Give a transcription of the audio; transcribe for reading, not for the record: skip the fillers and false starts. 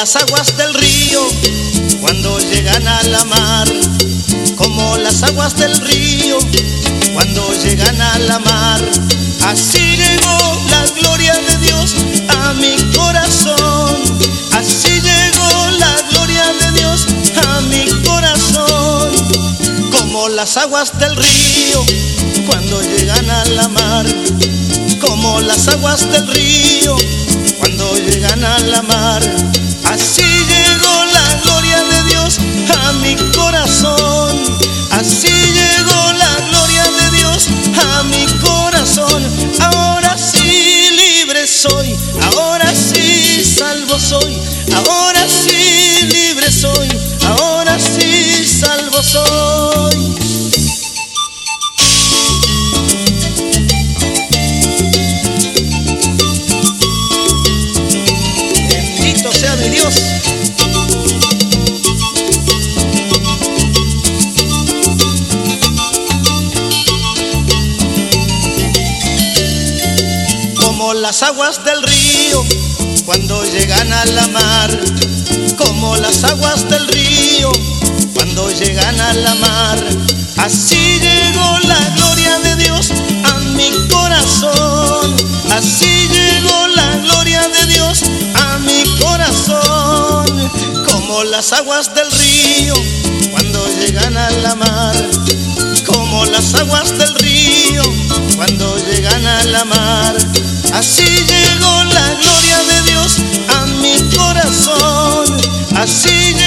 las aguas del río cuando llegan a la mar, como las aguas del río cuando llegan a la mar. Así llegó la gloria de Dios a mi corazón, así llegó la gloria de Dios a mi corazón, como las aguas del río cuando llegan a la mar, como las aguas del río cuando llegan a la mar. Así llegó la gloria de Dios a mi corazón, así llegó la gloria de Dios a mi corazón. Ahora sí libre soy, ahora sí salvo soy, ahora sí libre soy, ahora sí salvo soy. Bendito sea mi Dios. Como las aguas del río cuando llegan a la mar, como las aguas del río cuando llegan a la mar. Así llegó la gloria de Dios a mi corazón, así llegó la gloria de Dios a mi corazón, como las aguas del río cuando llegan a la mar, como las aguas del río cuando llegan a la mar. Así llegó la gloria de Dios a mi corazón, así llegó